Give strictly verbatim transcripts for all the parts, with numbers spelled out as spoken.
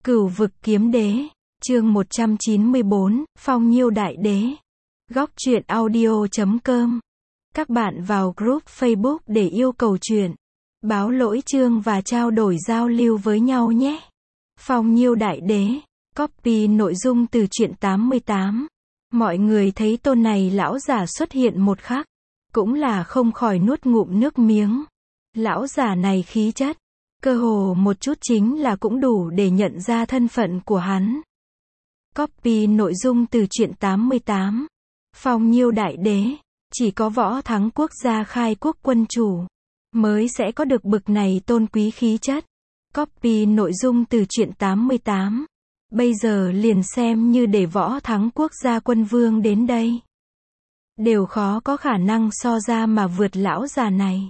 Cửu vực kiếm đế, chương một trăm chín mươi bốn, Phong Nhiêu đại đế. Góc truyện audio chấm com. Các bạn vào group Facebook để yêu cầu truyện, báo lỗi chương và trao đổi giao lưu với nhau nhé. Phong Nhiêu đại đế, copy nội dung từ truyện tám mươi tám. Mọi người thấy tôn này lão giả xuất hiện một khắc, cũng là không khỏi nuốt ngụm nước miếng. Lão giả này khí chất, cơ hồ một chút chính là cũng đủ để nhận ra thân phận của hắn. Copy nội dung từ truyện tám mươi tám. Phong Nhiêu đại đế, chỉ có võ thắng quốc gia khai quốc quân chủ mới sẽ có được bực này tôn quý khí chất. Copy nội dung từ truyện tám mươi tám. Bây giờ liền xem như để võ thắng quốc gia quân vương đến đây, đều khó có khả năng so ra mà vượt lão già này.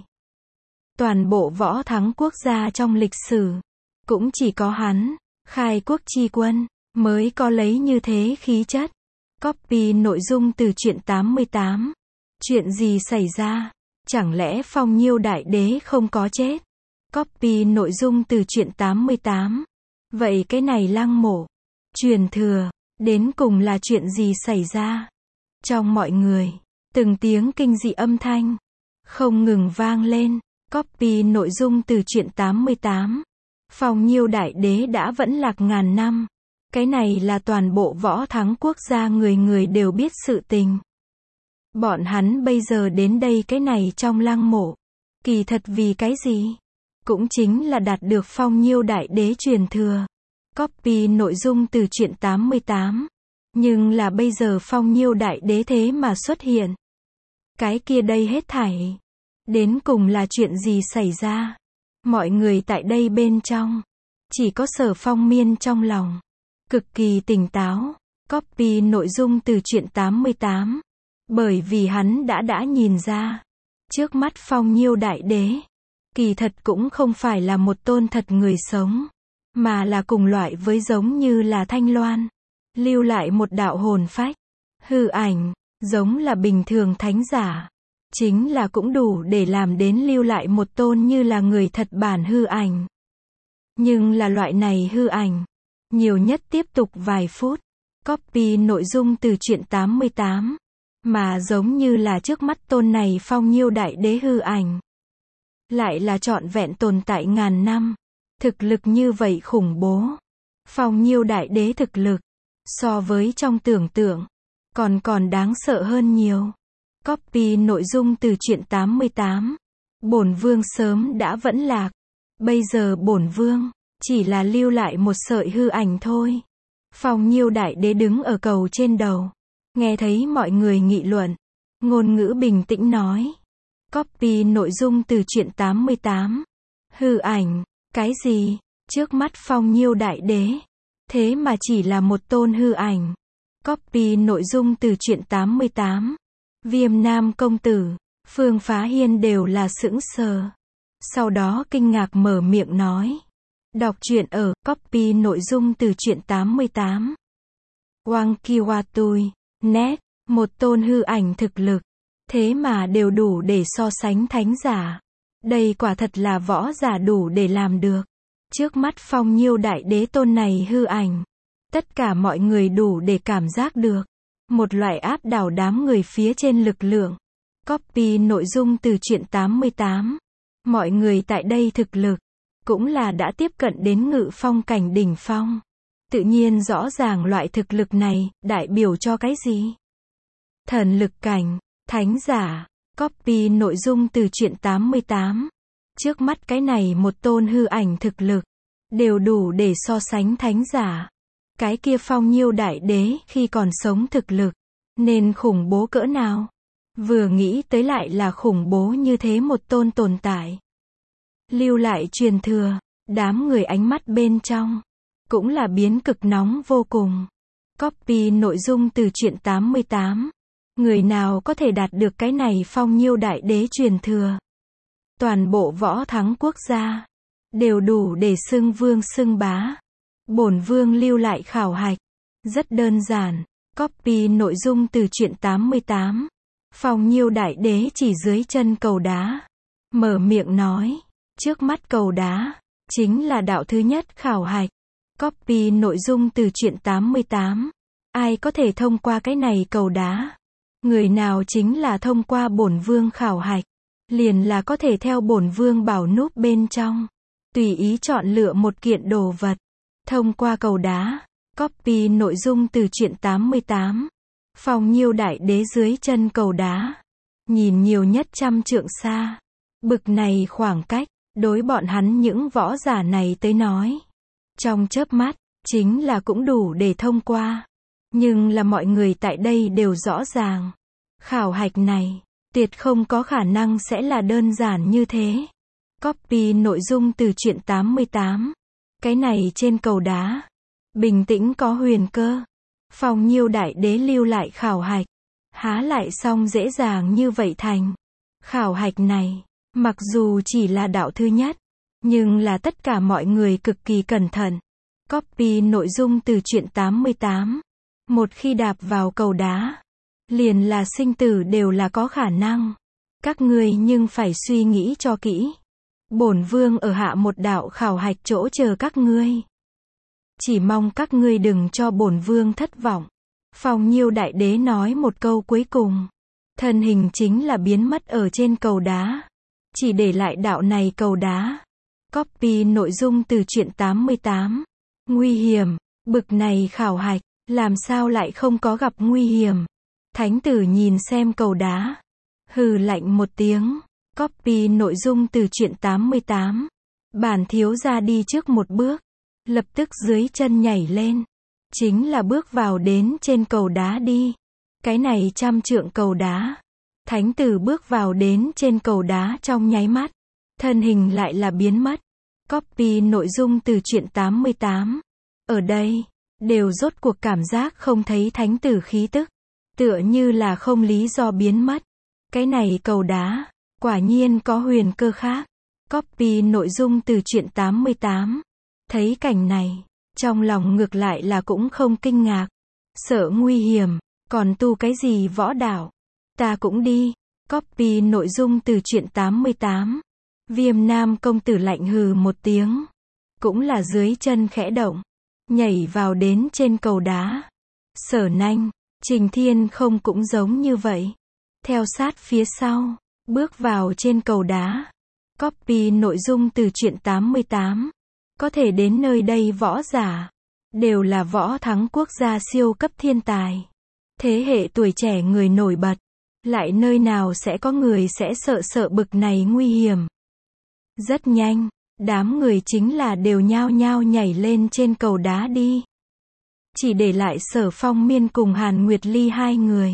Toàn bộ võ thắng quốc gia trong lịch sử, cũng chỉ có hắn, khai quốc chi quân, mới có lấy như thế khí chất. Copy nội dung từ truyện tám mươi tám. Chuyện gì xảy ra? Chẳng lẽ Phong Nhiêu đại đế không có chết? Copy nội dung từ truyện tám mươi tám. Vậy cái này lăng mộ, truyền thừa, đến cùng là chuyện gì xảy ra? Trong mọi người, từng tiếng kinh dị âm thanh không ngừng vang lên. Copy nội dung từ truyện tám mươi tám. Phong Nhiêu đại đế đã vẫn lạc ngàn năm. Cái này là toàn bộ võ thắng quốc gia người người đều biết sự tình. Bọn hắn bây giờ đến đây cái này trong lăng mộ, kỳ thật vì cái gì? Cũng chính là đạt được Phong Nhiêu đại đế truyền thừa. Copy nội dung từ truyện tám mươi tám. Nhưng là bây giờ Phong Nhiêu đại đế thế mà xuất hiện. Cái kia đây hết thảy, đến cùng là chuyện gì xảy ra? Mọi người tại đây bên trong, chỉ có Sở Phong Miên trong lòng cực kỳ tỉnh táo. Copy nội dung từ truyện tám mươi tám. Bởi vì hắn đã đã nhìn ra, trước mắt Phong Nhiêu đại đế, kỳ thật cũng không phải là một tôn thật người sống, mà là cùng loại với giống như là Thanh Loan, lưu lại một đạo hồn phách, hư ảnh, giống là bình thường thánh giả. Chính là cũng đủ để làm đến lưu lại một tôn như là người thật bản hư ảnh. Nhưng là loại này hư ảnh, nhiều nhất tiếp tục vài phút. Copy nội dung từ truyện tám mươi tám. Mà giống như là trước mắt tôn này Phong Nhiêu đại đế hư ảnh, lại là trọn vẹn tồn tại ngàn năm. Thực lực như vậy khủng bố. Phong Nhiêu đại đế thực lực, so với trong tưởng tượng, còn còn đáng sợ hơn nhiều. Copy nội dung từ truyện tám mươi tám. Bổn vương sớm đã vẫn lạc. Bây giờ bổn vương chỉ là lưu lại một sợi hư ảnh thôi. Phong Nhiêu đại đế đứng ở cầu trên đầu, nghe thấy mọi người nghị luận, ngôn ngữ bình tĩnh nói. Copy nội dung từ truyện tám mươi tám. Hư ảnh, cái gì? Trước mắt Phong Nhiêu đại đế, thế mà chỉ là một tôn hư ảnh. Copy nội dung từ truyện tám mươi tám. Viêm Nam công tử, Phương Phá Hiên đều là sững sờ. Sau đó kinh ngạc mở miệng nói. Đọc truyện ở copy nội dung từ truyện tám mươi tám. Wang Kiwatui, net, một tôn hư ảnh thực lực, thế mà đều đủ để so sánh thánh giả. Đây quả thật là võ giả đủ để làm được. Trước mắt Phong Nhiêu đại đế tôn này hư ảnh, tất cả mọi người đủ để cảm giác được một loại áp đảo đám người phía trên lực lượng. Copy nội dung từ truyện tám mươi tám. Mọi người tại đây thực lực, cũng là đã tiếp cận đến ngự phong cảnh đỉnh phong. Tự nhiên rõ ràng loại thực lực này, đại biểu cho cái gì? Thần lực cảnh, thánh giả. Copy nội dung từ truyện tám mươi tám. Trước mắt cái này một tôn hư ảnh thực lực, đều đủ để so sánh thánh giả. Cái kia Phong Nhiêu đại đế khi còn sống thực lực, nên khủng bố cỡ nào? Vừa nghĩ tới lại là khủng bố như thế một tôn tồn tại. Lưu lại truyền thừa, đám người ánh mắt bên trong, cũng là biến cực nóng vô cùng. Copy nội dung từ truyện tám mươi tám. Người nào có thể đạt được cái này Phong Nhiêu đại đế truyền thừa? Toàn bộ võ thắng quốc gia, đều đủ để xưng vương xưng bá. Bổn vương lưu lại khảo hạch, rất đơn giản. Copy nội dung từ truyện tám mươi tám. Phong Nhiêu đại đế chỉ dưới chân cầu đá, mở miệng nói. Trước mắt cầu đá, chính là đạo thứ nhất khảo hạch. Copy nội dung từ truyện tám mươi tám. Ai có thể thông qua cái này cầu đá? Người nào chính là thông qua bổn vương khảo hạch, liền là có thể theo bổn vương bảo núp bên trong, tùy ý chọn lựa một kiện đồ vật. Thông qua cầu đá. Copy nội dung từ truyện tám mươi tám. Phong Nhiêu đại đế dưới chân cầu đá, nhìn nhiều nhất trăm trượng xa. Bực này khoảng cách, đối bọn hắn những võ giả này tới nói, trong chớp mắt, chính là cũng đủ để thông qua. Nhưng là mọi người tại đây đều rõ ràng, khảo hạch này, tuyệt không có khả năng sẽ là đơn giản như thế. Copy nội dung từ truyện tám mươi tám. Cái này trên cầu đá, bình tĩnh có huyền cơ. Phong Nhiêu đại đế lưu lại khảo hạch, há lại xong dễ dàng như vậy thành. Khảo hạch này, mặc dù chỉ là đạo thứ nhất, nhưng là tất cả mọi người cực kỳ cẩn thận. Copy nội dung từ truyện tám mươi tám. Một khi đạp vào cầu đá, liền là sinh tử đều là có khả năng. Các ngươi nhưng phải suy nghĩ cho kỹ. Bổn vương ở hạ một đạo khảo hạch chỗ chờ các ngươi. Chỉ mong các ngươi đừng cho bổn vương thất vọng. Phong Nhiêu đại đế nói một câu cuối cùng, thân hình chính là biến mất ở trên cầu đá, chỉ để lại đạo này cầu đá. Copy nội dung từ truyện tám mươi tám. Nguy hiểm, bực này khảo hạch, làm sao lại không có gặp nguy hiểm? Thánh tử nhìn xem cầu đá, hừ lạnh một tiếng. Copy nội dung từ truyện tám mươi tám. Bản thiếu gia đi trước một bước, lập tức dưới chân nhảy lên, chính là bước vào đến trên cầu đá đi. Cái này trăm trượng cầu đá, thánh tử bước vào đến trên cầu đá trong nháy mắt, thân hình lại là biến mất. Copy nội dung từ truyện tám mươi tám. Ở đây, đều rốt cuộc cảm giác không thấy thánh tử khí tức, tựa như là không lý do biến mất. Cái này cầu đá, quả nhiên có huyền cơ khác. Copy nội dung từ truyện tám mươi tám. Thấy cảnh này, trong lòng ngược lại là cũng không kinh ngạc. Sợ nguy hiểm, còn tu cái gì võ đạo? Ta cũng đi. Copy nội dung từ truyện tám mươi tám. Viêm Nam công tử lạnh hừ một tiếng, cũng là dưới chân khẽ động, nhảy vào đến trên cầu đá. Sở Nanh, Trình Thiên không cũng giống như vậy, theo sát phía sau, bước vào trên cầu đá. Copy nội dung từ truyện tám mươi tám. Có thể đến nơi đây võ giả, đều là võ thắng quốc gia siêu cấp thiên tài. Thế hệ tuổi trẻ người nổi bật, lại nơi nào sẽ có người sẽ sợ sợ bực này nguy hiểm. Rất nhanh, đám người chính là đều nhao nhao nhảy lên trên cầu đá đi. Chỉ để lại Sở Phong Miên cùng Hàn Nguyệt Ly hai người.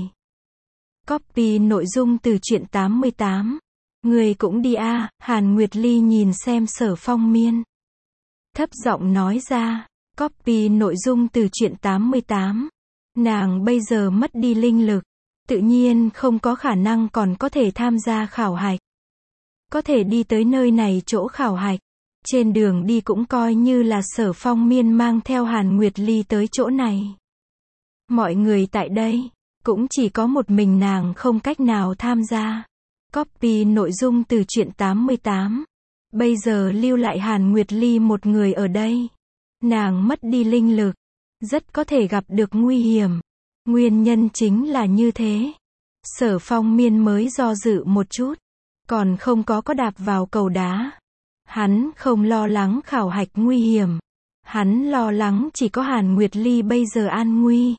Copy nội dung từ truyện tám mươi tám. Người cũng đi a. Hàn Nguyệt Ly nhìn xem Sở Phong Miên, thấp giọng nói ra. Copy nội dung từ truyện tám mươi tám. Nàng bây giờ mất đi linh lực, tự nhiên không có khả năng còn có thể tham gia khảo hạch. Có thể đi tới nơi này chỗ khảo hạch, trên đường đi cũng coi như là Sở Phong Miên mang theo Hàn Nguyệt Ly tới chỗ này. Mọi người tại đây, cũng chỉ có một mình nàng không cách nào tham gia. Copy nội dung từ truyện tám mươi tám. Bây giờ lưu lại Hàn Nguyệt Ly một người ở đây. Nàng mất đi linh lực, rất có thể gặp được nguy hiểm. Nguyên nhân chính là như thế. Sở Phong Miên mới do dự một chút, còn không có có đạp vào cầu đá. Hắn không lo lắng khảo hạch nguy hiểm, hắn lo lắng chỉ có Hàn Nguyệt Ly bây giờ an nguy.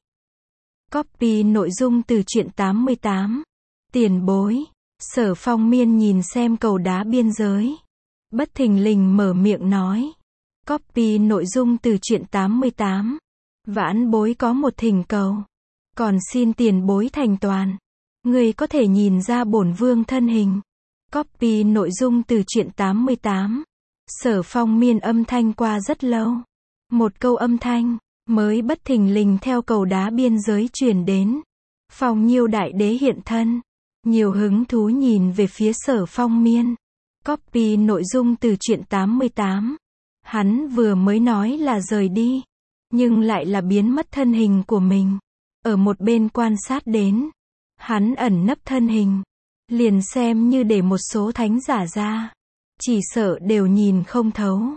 Copy nội dung từ truyện tám mươi tám. Tiền bối. Sở Phong Miên nhìn xem cầu đá biên giới, bất thình lình mở miệng nói. Copy nội dung từ truyện tám mươi tám. Vãn bối có một thỉnh cầu, còn xin tiền bối thành toàn. Người có thể nhìn ra bổn vương thân hình. Copy nội dung từ truyện tám mươi tám. Sở Phong Miên âm thanh qua rất lâu, một câu âm thanh mới bất thình lình theo cầu đá biên giới truyền đến. Phong Nhiêu đại đế hiện thân, nhiều hứng thú nhìn về phía Sở Phong Miên. Copy nội dung từ truyện tám mươi tám. Hắn vừa mới nói là rời đi, nhưng lại là biến mất thân hình của mình. Ở một bên quan sát đến, hắn ẩn nấp thân hình, liền xem như để một số thánh giả ra, chỉ sợ đều nhìn không thấu.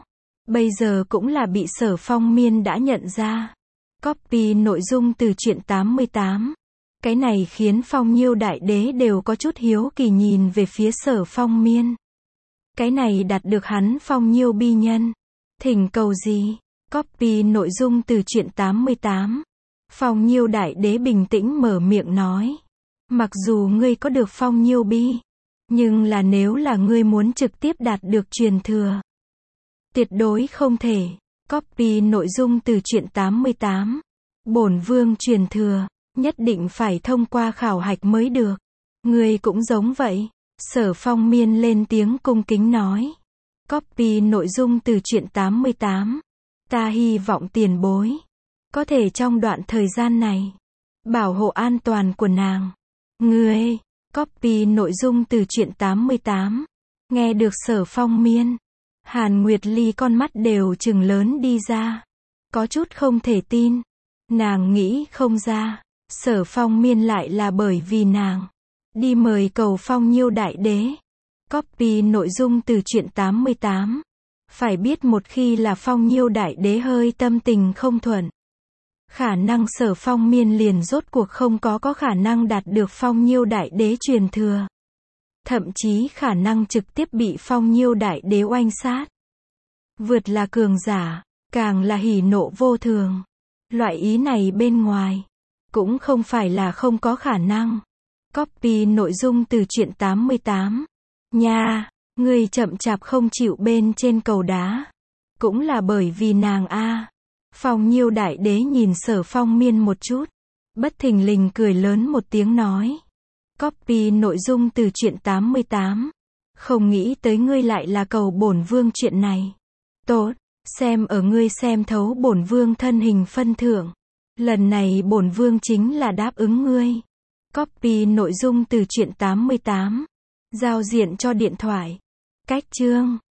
bây giờ cũng là bị Sở Phong Miên đã nhận ra. Copy nội dung từ truyện tám mươi tám. Cái này khiến Phong Nhiêu Đại Đế đều có chút hiếu kỳ nhìn về phía Sở Phong Miên. Cái này đạt được hắn Phong Nhiêu bi nhân. Thỉnh cầu gì? Copy nội dung từ truyện tám mươi tám. Phong Nhiêu Đại Đế bình tĩnh mở miệng nói. Mặc dù ngươi có được Phong Nhiêu bi, nhưng là nếu là ngươi muốn trực tiếp đạt được truyền thừa, tuyệt đối không thể. Copy nội dung từ truyện tám mươi tám. Bổn vương truyền thừa, nhất định phải thông qua khảo hạch mới được. Ngươi cũng giống vậy. Sở Phong Miên lên tiếng cung kính nói. Copy nội dung từ truyện tám mươi tám. Ta hy vọng tiền bối có thể trong đoạn thời gian này bảo hộ an toàn của nàng. Ngươi. Copy nội dung từ truyện tám mươi tám. Nghe được Sở Phong Miên, Hàn Nguyệt Ly con mắt đều trừng lớn đi ra. Có chút không thể tin. Nàng nghĩ không ra, Sở Phong Miên lại là bởi vì nàng đi mời cầu Phong Nhiêu Đại Đế. Copy nội dung từ truyện tám mươi tám. Phải biết một khi là Phong Nhiêu Đại Đế hơi tâm tình không thuận, khả năng Sở Phong Miên liền rốt cuộc không có có khả năng đạt được Phong Nhiêu Đại Đế truyền thừa. Thậm chí khả năng trực tiếp bị Phong Nhiêu Đại Đế oanh sát. Vượt là cường giả, càng là hỉ nộ vô thường. Loại ý này bên ngoài cũng không phải là không có khả năng. Copy nội dung từ truyện tám mươi tám. Nha, ngươi chậm chạp không chịu bên trên cầu đá, cũng là bởi vì nàng a. Phong Nhiêu Đại Đế nhìn Sở Phong Miên một chút, bất thình lình cười lớn một tiếng nói. Copy nội dung từ truyện tám mươi tám. Không nghĩ tới ngươi lại là cầu bổn vương chuyện này. Tốt, xem ở ngươi xem thấu bổn vương thân hình phân thưởng, lần này bổn vương chính là đáp ứng ngươi. Copy nội dung từ truyện tám mươi tám. Giao diện cho điện thoại. Cách chương